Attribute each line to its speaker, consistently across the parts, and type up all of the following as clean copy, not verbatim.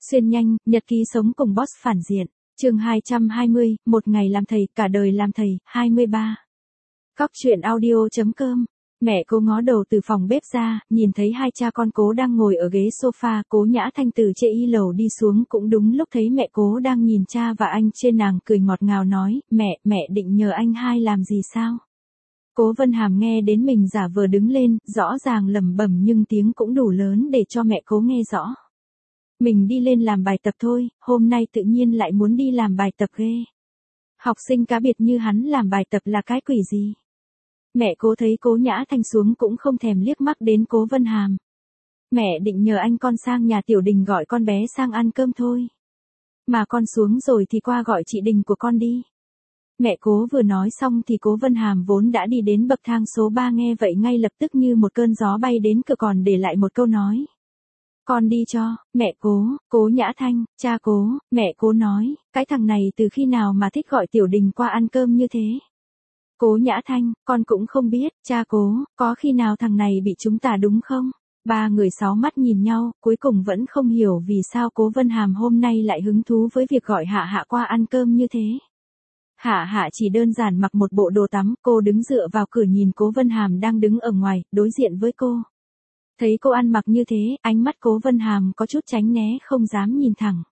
Speaker 1: Xuyên nhanh, nhật ký sống cùng boss phản diện. Chương 220, một ngày làm thầy, cả đời làm thầy, 23. Cóc truyện audio.com. Mẹ Cố ngó đầu từ phòng bếp ra, nhìn thấy hai cha con Cố đang ngồi ở ghế sofa. Cố Nhã Thanh từ trên y lầu đi xuống cũng đúng lúc thấy mẹ Cố đang nhìn cha và anh trên, nàng cười ngọt ngào nói, mẹ định nhờ anh hai làm gì sao? Cố Vân Hàm nghe đến mình giả vờ đứng lên, rõ ràng lẩm bẩm nhưng tiếng cũng đủ lớn để cho mẹ Cố nghe rõ. Mình đi lên làm bài tập thôi, hôm nay tự nhiên lại muốn đi làm bài tập ghê. Học sinh cá biệt như hắn làm bài tập là cái quỷ gì? Mẹ Cố thấy Cố Nhã Thanh xuống cũng không thèm liếc mắt đến Cố Vân Hàm. Mẹ định nhờ anh con sang nhà Tiểu Đình gọi con bé sang ăn cơm thôi. Mà con xuống rồi thì qua gọi chị Đình của con đi. Mẹ Cố vừa nói xong thì Cố Vân Hàm vốn đã đi đến bậc thang số 3 nghe vậy ngay lập tức như một cơn gió bay đến cửa còn để lại một câu nói. Con đi cho, mẹ Cố, Cố Nhã Thanh, cha Cố, mẹ Cố nói, cái thằng này từ khi nào mà thích gọi Tiểu Đình qua ăn cơm như thế? Cố Nhã Thanh, con cũng không biết, cha Cố, có khi nào thằng này bị chúng ta đúng không? Ba người sáu mắt nhìn nhau, cuối cùng vẫn không hiểu vì sao Cố Vân Hàm hôm nay lại hứng thú với việc gọi Hạ Hạ qua ăn cơm như thế. Hạ Hạ chỉ đơn giản mặc một bộ đồ tắm, cô đứng dựa vào cửa nhìn Cố Vân Hàm đang đứng ở ngoài, đối diện với cô. Thấy cô ăn mặc như thế, ánh mắt Cố Vân Hàm có chút tránh né không dám nhìn thẳng.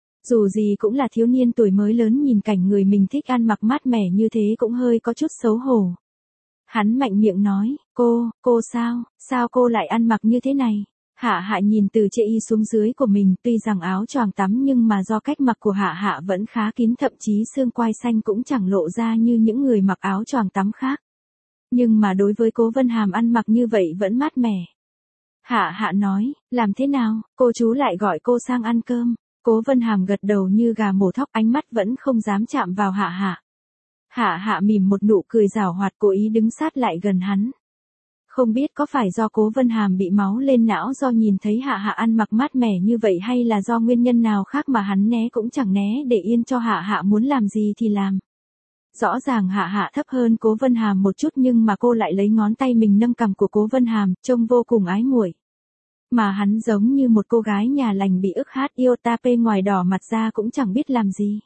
Speaker 1: Dù gì cũng là thiếu niên tuổi mới lớn nhìn cảnh người mình thích ăn mặc mát mẻ như thế cũng hơi có chút xấu hổ. Hắn mạnh miệng nói, cô sao cô lại ăn mặc như thế này? Hạ Hạ nhìn từ trên y xuống dưới của mình, tuy rằng áo choàng tắm nhưng mà do cách mặc của Hạ Hạ vẫn khá kín, thậm chí xương quai xanh cũng chẳng lộ ra như những người mặc áo choàng tắm khác. Nhưng mà đối với Cố Vân Hàm ăn mặc như vậy vẫn mát mẻ. Hạ Hạ nói, làm thế nào, cô chú lại gọi cô sang ăn cơm. Cố Vân Hàm gật đầu như gà mổ thóc, ánh mắt vẫn không dám chạm vào Hạ Hạ. Hạ Hạ mỉm một nụ cười giảo hoạt, cố ý đứng sát lại gần hắn. Không biết có phải do Cố Vân Hàm bị máu lên não do nhìn thấy Hạ Hạ ăn mặc mát mẻ như vậy hay là do nguyên nhân nào khác mà hắn né cũng chẳng né để yên cho Hạ Hạ muốn làm gì thì làm. Rõ ràng Hạ Hạ thấp hơn Cố Vân Hàm một chút nhưng mà cô lại lấy ngón tay mình nâng cằm của Cố Vân Hàm, trông vô cùng ái muội. Mà hắn giống như một cô gái nhà lành bị ức hát yêu tape ngoài đỏ mặt ra cũng chẳng biết làm gì.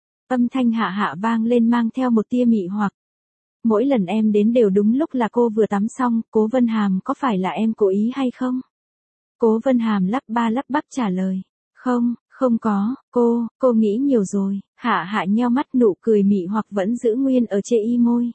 Speaker 1: Âm thanh Hạ Hạ vang lên mang theo một tia mị hoặc. Mỗi lần em đến đều đúng lúc là cô vừa tắm xong, Cố Vân Hàm có phải là em cố ý hay không? Cố Vân Hàm lắp ba lắp bắp trả lời. Không có, cô nghĩ nhiều rồi. Hạ Hạ nheo mắt, nụ cười mị hoặc vẫn giữ nguyên ở trên y môi.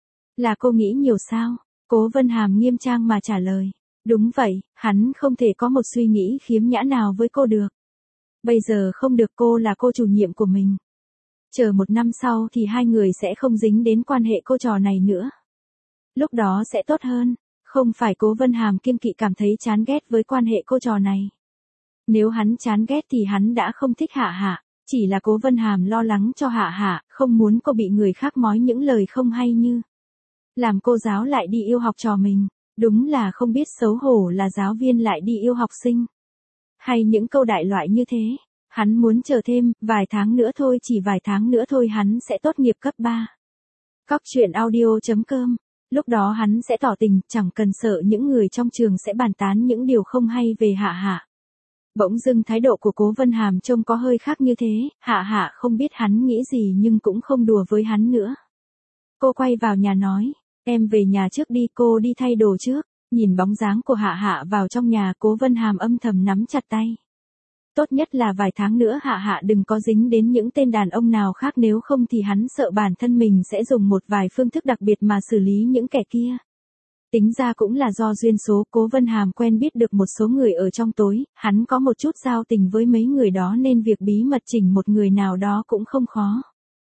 Speaker 1: Là cô nghĩ nhiều sao? Cố Vân Hàm nghiêm trang mà trả lời. Đúng vậy, hắn không thể có một suy nghĩ khiếm nhã nào với cô được. Bây giờ không được, cô là cô chủ nhiệm của mình. Chờ một năm sau thì hai người sẽ không dính đến quan hệ cô trò này nữa. Lúc đó sẽ tốt hơn. Không phải Cố Vân Hàm kiêng kỵ cảm thấy chán ghét với quan hệ cô trò này. Nếu hắn chán ghét thì hắn đã không thích Hạ Hạ. Chỉ là Cố Vân Hàm lo lắng cho Hạ Hạ, không muốn cô bị người khác nói những lời không hay như làm cô giáo lại đi yêu học trò mình. Đúng là không biết xấu hổ, là giáo viên lại đi yêu học sinh. Hay những câu đại loại như thế. Hắn muốn chờ thêm, vài tháng nữa thôi, chỉ vài tháng nữa thôi hắn sẽ tốt nghiệp cấp 3. Cóc truyện audio.com. Lúc đó hắn sẽ tỏ tình, chẳng cần sợ những người trong trường sẽ bàn tán những điều không hay về Hạ Hạ. Bỗng dưng thái độ của Cố Vân Hàm trông có hơi khác như thế, Hạ Hạ không biết hắn nghĩ gì nhưng cũng không đùa với hắn nữa. Cô quay vào nhà nói, em về nhà trước đi, cô đi thay đồ trước. Nhìn bóng dáng của Hạ Hạ vào trong nhà, Cố Vân Hàm âm thầm nắm chặt tay. Tốt nhất là vài tháng nữa Hạ Hạ đừng có dính đến những tên đàn ông nào khác, nếu không thì hắn sợ bản thân mình sẽ dùng một vài phương thức đặc biệt mà xử lý những kẻ kia. Tính ra cũng là do duyên số, Cố Vân Hàm quen biết được một số người ở trong tối, hắn có một chút giao tình với mấy người đó nên việc bí mật chỉnh một người nào đó cũng không khó.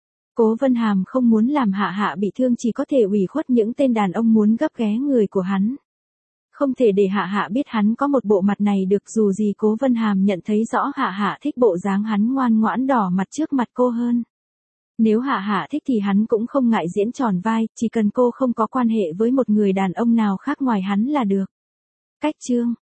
Speaker 1: Cố Vân Hàm không muốn làm Hạ Hạ bị thương, chỉ có thể ủy khuất những tên đàn ông muốn gấp ghé người của hắn. Không thể để Hạ Hạ biết hắn có một bộ mặt này được, dù gì Cố Vân Hàm nhận thấy rõ Hạ Hạ thích bộ dáng hắn ngoan ngoãn đỏ mặt trước mặt cô hơn. Nếu Hạ Hạ thích thì hắn cũng không ngại diễn tròn vai, chỉ cần cô không có quan hệ với một người đàn ông nào khác ngoài hắn là được. Cách chương